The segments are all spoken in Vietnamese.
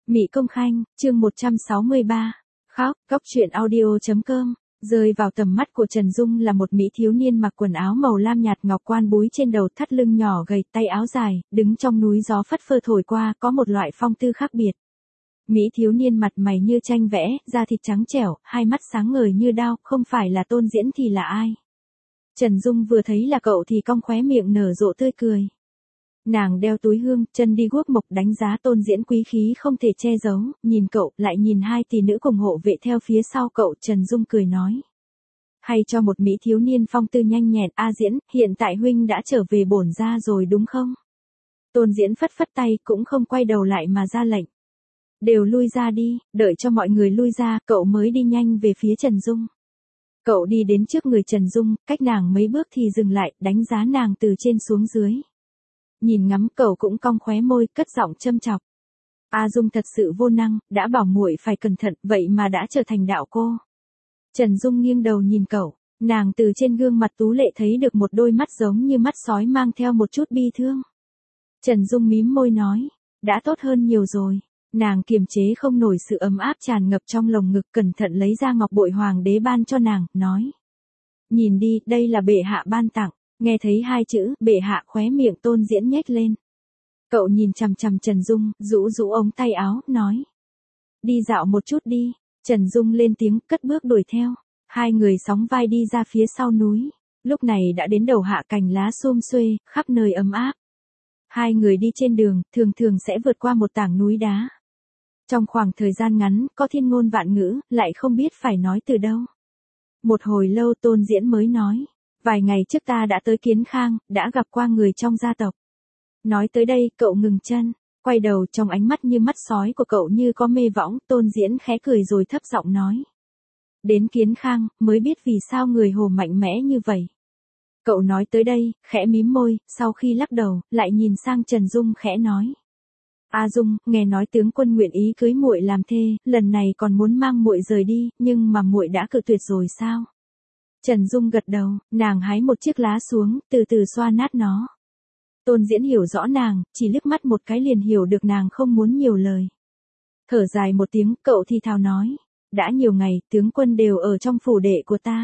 Mị Công Khanh, chương 163. Khóc, góc truyện audio.com. Rơi vào tầm mắt của Trần Dung là một mỹ thiếu niên mặc quần áo màu lam nhạt, ngọc quan búi trên đầu, thắt lưng nhỏ gầy, tay áo dài, đứng trong núi gió phất phơ thổi qua, có một loại phong tư khác biệt. Mỹ thiếu niên mặt mày như tranh vẽ, da thịt trắng trẻo, hai mắt sáng ngời như đao, không phải là Tôn Diễn thì là ai? Trần Dung vừa thấy là cậu thì cong khóe miệng nở rộ tươi cười. Nàng đeo túi hương, chân đi guốc mộc, đánh giá Tôn Diễn quý khí không thể che giấu, nhìn cậu, lại nhìn hai tỷ nữ cùng hộ vệ theo phía sau cậu, Trần Dung cười nói. Hay cho một mỹ thiếu niên phong tư nhanh nhẹn, Diễn, hiện tại huynh đã trở về bổn gia rồi đúng không? Tôn Diễn phất phất tay, cũng không quay đầu lại mà ra lệnh. Đều lui ra đi, đợi cho mọi người lui ra, cậu mới đi nhanh về phía Trần Dung. Cậu đi đến trước người Trần Dung, cách nàng mấy bước thì dừng lại, đánh giá nàng từ trên xuống dưới. Nhìn ngắm cậu cũng cong khóe môi, cất giọng châm chọc. Dung thật sự vô năng, đã bảo muội phải cẩn thận, vậy mà đã trở thành đạo cô. Trần Dung nghiêng đầu nhìn cậu, nàng từ trên gương mặt tú lệ thấy được một đôi mắt giống như mắt sói mang theo một chút bi thương. Trần Dung mím môi nói, đã tốt hơn nhiều rồi. Nàng kiềm chế không nổi sự ấm áp tràn ngập trong lồng ngực, cẩn thận lấy ra ngọc bội hoàng đế ban cho nàng, nói. Nhìn đi, đây là bệ hạ ban tặng. Nghe thấy hai chữ, bệ hạ, khóe miệng Tôn Diễn nhếch lên. Cậu nhìn chằm chằm Trần Dung, rũ rũ ống tay áo, nói. Đi dạo một chút đi. Trần Dung lên tiếng, cất bước đuổi theo. Hai người sóng vai đi ra phía sau núi. Lúc này đã đến đầu hạ, cành lá sum xuê, khắp nơi ấm áp. Hai người đi trên đường, thường thường sẽ vượt qua một tảng núi đá. Trong khoảng thời gian ngắn, có thiên ngôn vạn ngữ, lại không biết phải nói từ đâu. Một hồi lâu Tôn Diễn mới nói. Vài ngày trước ta đã tới Kiến Khang, đã gặp qua người trong gia tộc. Nói tới đây, cậu ngừng chân, quay đầu, trong ánh mắt như mắt sói của cậu như có mê võng, Tôn Diễn khẽ cười rồi thấp giọng nói. Đến Kiến Khang, mới biết vì sao người Hồ mạnh mẽ như vậy. Cậu nói tới đây, khẽ mím môi, sau khi lắc đầu, lại nhìn sang Trần Dung khẽ nói. Dung, nghe nói tướng quân nguyện ý cưới muội làm thê, lần này còn muốn mang muội rời đi, nhưng mà muội đã cự tuyệt rồi sao? Trần Dung gật đầu, nàng hái một chiếc lá xuống, từ từ xoa nát nó. Tôn Diễn hiểu rõ nàng, chỉ liếc mắt một cái liền hiểu được nàng không muốn nhiều lời. Thở dài một tiếng, cậu thì thào nói. Đã nhiều ngày, tướng quân đều ở trong phủ đệ của ta.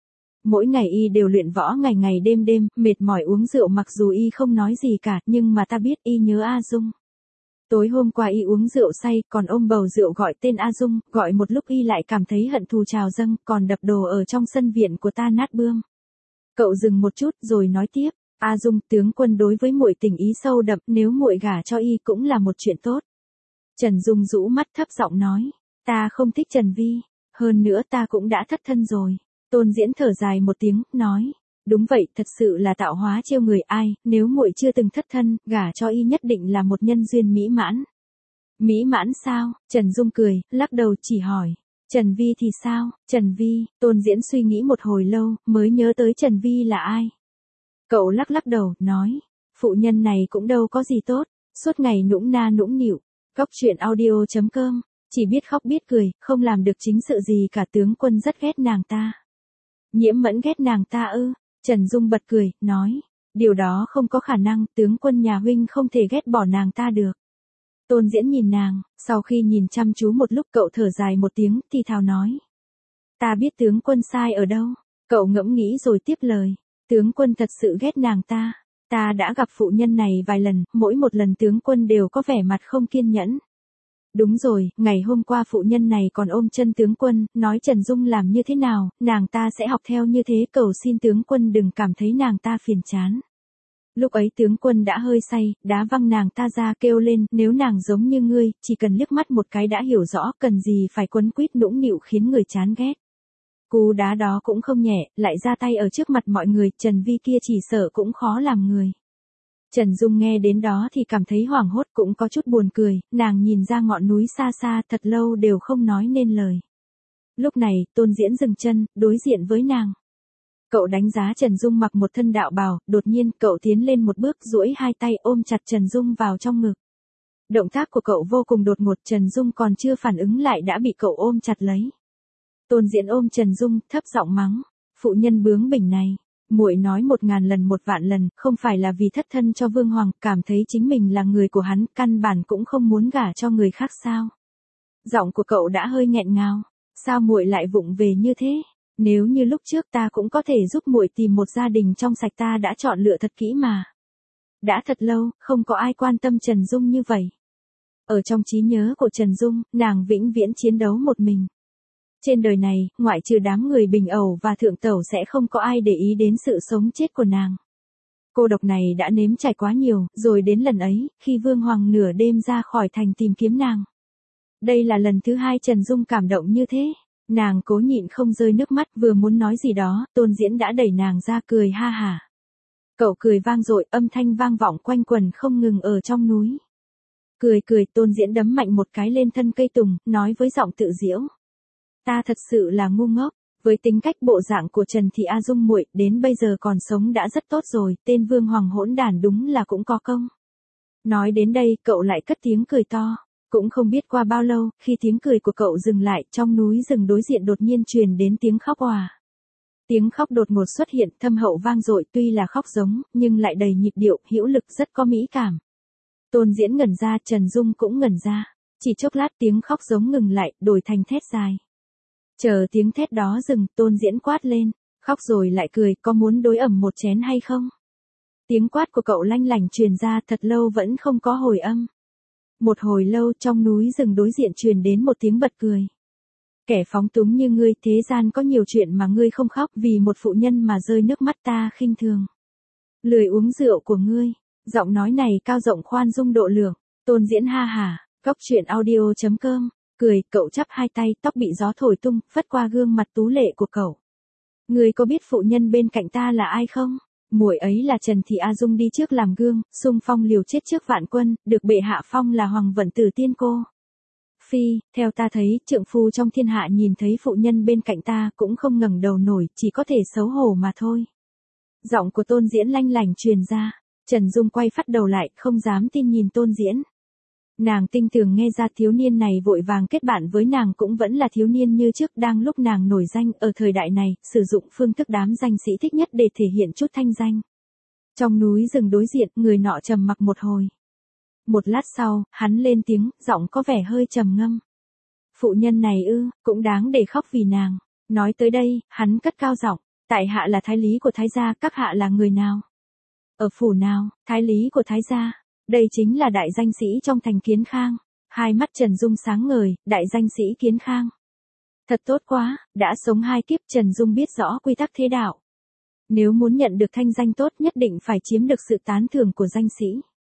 Mỗi ngày y đều luyện võ ngày ngày đêm đêm, mệt mỏi uống rượu, mặc dù y không nói gì cả, nhưng mà ta biết y nhớ Dung. Tối hôm qua y uống rượu say, còn ôm bầu rượu gọi tên Dung, gọi một lúc y lại cảm thấy hận thù trào dâng, còn đập đồ ở trong sân viện của ta nát bươm. Cậu dừng một chút rồi nói tiếp, Dung, tướng quân đối với muội tình ý sâu đậm, nếu muội gả cho y cũng là một chuyện tốt. Trần Dung rũ mắt thấp giọng nói, ta không thích Trần Vi, hơn nữa ta cũng đã thất thân rồi. Tôn Diễn thở dài một tiếng, nói. Đúng vậy, thật sự là tạo hóa trêu người, nếu muội chưa từng thất thân, gả cho y nhất định là một nhân duyên mỹ mãn. Mỹ mãn sao? Trần Dung cười, lắc đầu chỉ hỏi. Trần Vi thì sao? Trần Vi, Tôn Diễn suy nghĩ một hồi lâu, mới nhớ tới Trần Vi là ai. Cậu lắc lắc đầu, nói. Phụ nhân này cũng đâu có gì tốt, suốt ngày nũng na nũng nịu. Góc truyện audio.com, chỉ biết khóc biết cười, không làm được chính sự gì cả, tướng quân rất ghét nàng ta. Nhiễm Mẫn ghét nàng ta ư? Trần Dung bật cười, nói, điều đó không có khả năng, tướng quân nhà huynh không thể ghét bỏ nàng ta được. Tôn Diễn nhìn nàng, sau khi nhìn chăm chú một lúc cậu thở dài một tiếng, thì thào nói. Ta biết tướng quân sai ở đâu, cậu ngẫm nghĩ rồi tiếp lời, tướng quân thật sự ghét nàng ta. Ta đã gặp phụ nhân này vài lần, mỗi một lần tướng quân đều có vẻ mặt không kiên nhẫn. Đúng rồi, ngày hôm qua phụ nhân này còn ôm chân tướng quân, nói Trần Dung làm như thế nào, nàng ta sẽ học theo như thế, cầu xin tướng quân đừng cảm thấy nàng ta phiền chán. Lúc ấy tướng quân đã hơi say, đá văng nàng ta ra, kêu lên, nếu nàng giống như ngươi, chỉ cần liếc mắt một cái đã hiểu rõ, cần gì phải quấn quýt nũng nịu khiến người chán ghét. Cú đá đó cũng không nhẹ, lại ra tay ở trước mặt mọi người, Trần Vi kia chỉ sợ cũng khó làm người. Trần Dung nghe đến đó thì cảm thấy hoảng hốt, cũng có chút buồn cười, nàng nhìn ra ngọn núi xa xa, thật lâu đều không nói nên lời. Lúc này, Tôn Diễn dừng chân, đối diện với nàng. Cậu đánh giá Trần Dung mặc một thân đạo bào, đột nhiên cậu tiến lên một bước, duỗi hai tay ôm chặt Trần Dung vào trong ngực. Động tác của cậu vô cùng đột ngột, Trần Dung còn chưa phản ứng lại đã bị cậu ôm chặt lấy. Tôn Diễn ôm Trần Dung, thấp giọng mắng, phụ nhân bướng bỉnh này. Muội nói 1000 lần 1 vạn lần, không phải là vì thất thân cho Vương Hoàng, cảm thấy chính mình là người của hắn, căn bản cũng không muốn gả cho người khác sao? Giọng của cậu đã hơi nghẹn ngào. Sao muội lại vụng về như thế? Nếu như lúc trước ta cũng có thể giúp muội tìm một gia đình trong sạch, ta đã chọn lựa thật kỹ mà. Đã thật lâu, không có ai quan tâm Trần Dung như vậy. Ở trong trí nhớ của Trần Dung, nàng vĩnh viễn chiến đấu một mình. Trên đời này, ngoại trừ đám người Bình Ẩu và Thượng Tẩu sẽ không có ai để ý đến sự sống chết của nàng. Cô độc này đã nếm trải quá nhiều, rồi đến lần ấy, khi Vương Hoàng nửa đêm ra khỏi thành tìm kiếm nàng. Đây là lần thứ 2 Trần Dung cảm động như thế. Nàng cố nhịn không rơi nước mắt, vừa muốn nói gì đó, Tôn Diễn đã đẩy nàng ra cười ha hả. Cậu cười vang dội, âm thanh vang vọng quanh quần không ngừng ở trong núi. Cười cười, Tôn Diễn đấm mạnh một cái lên thân cây tùng, nói với giọng tự giễu. Ta thật sự là ngu ngốc, với tính cách bộ dạng của Trần Thị A Dung muội, đến bây giờ còn sống đã rất tốt rồi, tên Vương Hoàng hỗn đản đúng là cũng có công. Nói đến đây, cậu lại cất tiếng cười to. Cũng không biết qua bao lâu, khi tiếng cười của cậu dừng lại, trong núi rừng đối diện đột nhiên truyền đến tiếng khóc òa. Tiếng khóc đột ngột xuất hiện, thâm hậu vang dội, tuy là khóc giống, nhưng lại đầy nhịp điệu, hữu lực, rất có mỹ cảm. Tôn Diễn ngẩn ra, Trần Dung cũng ngẩn ra. Chỉ chốc lát tiếng khóc giống ngừng lại, đổi thành thét dài. Chờ tiếng thét đó dừng, Tôn Diễn quát lên. Khóc rồi lại cười, có muốn đối ẩm một chén hay không? Tiếng quát của cậu lanh lảnh truyền ra, thật lâu vẫn không có hồi âm. Một hồi lâu, trong núi rừng đối diện truyền đến một tiếng bật cười. Kẻ phóng túng như ngươi, thế gian có nhiều chuyện mà ngươi không khóc, vì một phụ nhân mà rơi nước mắt ta khinh thường. Lười uống rượu của ngươi. Giọng nói này cao rộng khoan dung độ lượng. Tôn Diễn ha hả, Góc Truyện Audio.com. Cười, cậu chắp hai tay, tóc bị gió thổi tung, phất qua gương mặt tú lệ của cậu. Ngươi có biết phụ nhân bên cạnh ta là ai không? Muội ấy là Trần Thị A Dung đi trước làm gương, xung phong liều chết trước vạn quân, được bệ hạ phong là Hoàng Vận Tử Tiên cô. Phi, theo ta thấy, trượng phu trong thiên hạ nhìn thấy phụ nhân bên cạnh ta cũng không ngẩng đầu nổi, chỉ có thể xấu hổ mà thôi. Giọng của Tôn Diễn lanh lảnh truyền ra. Trần Dung quay phát đầu lại, không dám tin nhìn Tôn Diễn. Nàng tinh tường nghe ra thiếu niên này vội vàng kết bạn với nàng cũng vẫn là thiếu niên như trước, đang lúc nàng nổi danh ở thời đại này, sử dụng phương thức đám danh sĩ thích nhất để thể hiện chút thanh danh. Trong núi rừng đối diện, người nọ trầm mặc một hồi. Một lát sau, hắn lên tiếng, giọng có vẻ hơi trầm ngâm. Phụ nhân này cũng đáng để khóc vì nàng. Nói tới đây, hắn cất cao giọng, tại hạ là thái lý của thái gia, các hạ là người nào? Ở phủ nào? Thái lý của thái gia. Đây chính là đại danh sĩ trong thành Kiến Khang. Hai mắt Trần Dung sáng ngời, đại danh sĩ Kiến Khang. Thật tốt quá, đã sống 2 kiếp, Trần Dung biết rõ quy tắc thế đạo. Nếu muốn nhận được thanh danh tốt nhất định phải chiếm được sự tán thưởng của danh sĩ.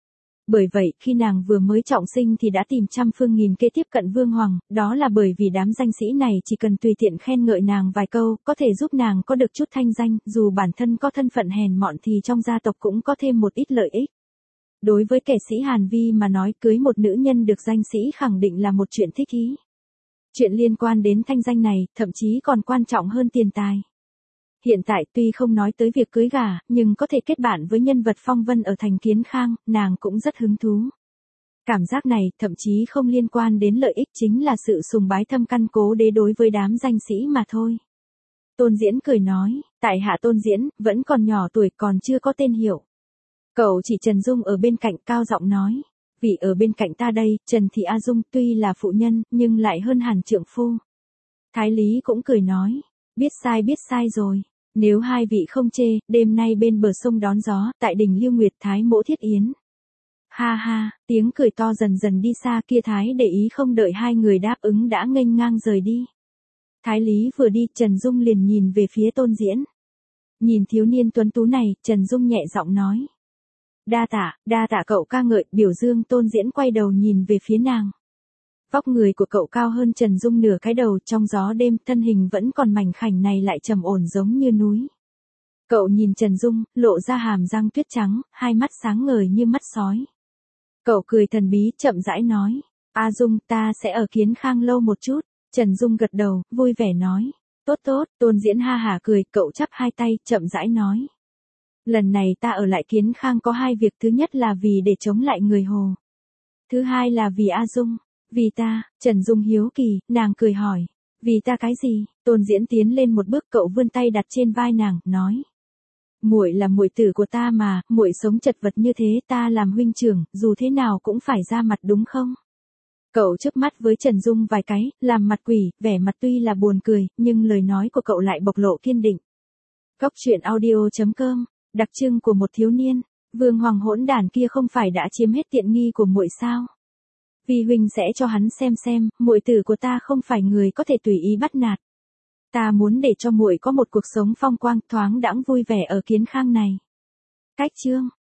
Bởi vậy, khi nàng vừa mới trọng sinh thì đã tìm trăm phương nghìn kế tiếp cận Vương Hoàng, đó là bởi vì đám danh sĩ này chỉ cần tùy tiện khen ngợi nàng vài câu, có thể giúp nàng có được chút thanh danh, dù bản thân có thân phận hèn mọn thì trong gia tộc cũng có thêm một ít lợi ích. Đối với kẻ sĩ Hàn Vi mà nói, cưới một nữ nhân được danh sĩ khẳng định là một chuyện thích ý. Chuyện liên quan đến thanh danh này, thậm chí còn quan trọng hơn tiền tài. Hiện tại tuy không nói tới việc cưới gả, nhưng có thể kết bạn với nhân vật phong vân ở thành Kiến Khang, nàng cũng rất hứng thú. Cảm giác này, thậm chí không liên quan đến lợi ích, chính là sự sùng bái thâm căn cố đế đối với đám danh sĩ mà thôi. Tôn Diễn cười nói, tại hạ Tôn Diễn, vẫn còn nhỏ tuổi, còn chưa có tên hiệu. Cậu chỉ Trần Dung ở bên cạnh, cao giọng nói. Vì ở bên cạnh ta đây, Trần Thị A Dung tuy là phụ nhân, nhưng lại hơn hẳn trượng phu. Thái lý cũng cười nói, biết sai rồi. Nếu hai vị không chê, đêm nay bên bờ sông đón gió, tại đỉnh Lưu Nguyệt Thái mỗ thiết yến. Ha ha, tiếng cười to dần dần đi xa, kia Thái để ý không đợi hai người đáp ứng đã nghênh ngang rời đi. Thái lý vừa đi, Trần Dung liền nhìn về phía Tôn Diễn. Nhìn thiếu niên tuấn tú này, Trần Dung nhẹ giọng nói. Đa tạ cậu ca ngợi, biểu dương. Tôn Diễn quay đầu nhìn về phía nàng. Vóc người của cậu cao hơn Trần Dung nửa cái đầu, trong gió đêm, thân hình vẫn còn mảnh khảnh này lại trầm ổn giống như núi. Cậu nhìn Trần Dung, lộ ra hàm răng tuyết trắng, hai mắt sáng ngời như mắt sói. Cậu cười thần bí, chậm rãi nói. A Dung, ta sẽ ở Kiến Khang lâu một chút. Trần Dung gật đầu, vui vẻ nói. Tốt, Tôn Diễn ha hả cười, cậu chắp hai tay, chậm rãi nói. Lần này ta ở lại Kiến Khang có 2 việc, thứ nhất là vì để chống lại người Hồ. Thứ hai là vì A Dung. Vì ta, Trần Dung hiếu kỳ, nàng cười hỏi. Vì ta cái gì? Tôn Diễn tiến lên một bước, cậu vươn tay đặt trên vai nàng, nói. Muội là muội tử của ta mà, muội sống chật vật như thế, ta làm huynh trưởng, dù thế nào cũng phải ra mặt đúng không? Cậu chớp mắt với Trần Dung vài cái, làm mặt quỷ, vẻ mặt tuy là buồn cười, nhưng lời nói của cậu lại bộc lộ kiên định. Cốc truyện audio.com, đặc trưng của một thiếu niên, Vương Hoàng hỗn đản kia không phải đã chiếm hết tiện nghi của muội sao? Vì huynh sẽ cho hắn xem, muội tử của ta không phải người có thể tùy ý bắt nạt. Ta muốn để cho muội có một cuộc sống phong quang thoáng đãng vui vẻ ở Kiến Khang này. Cách chương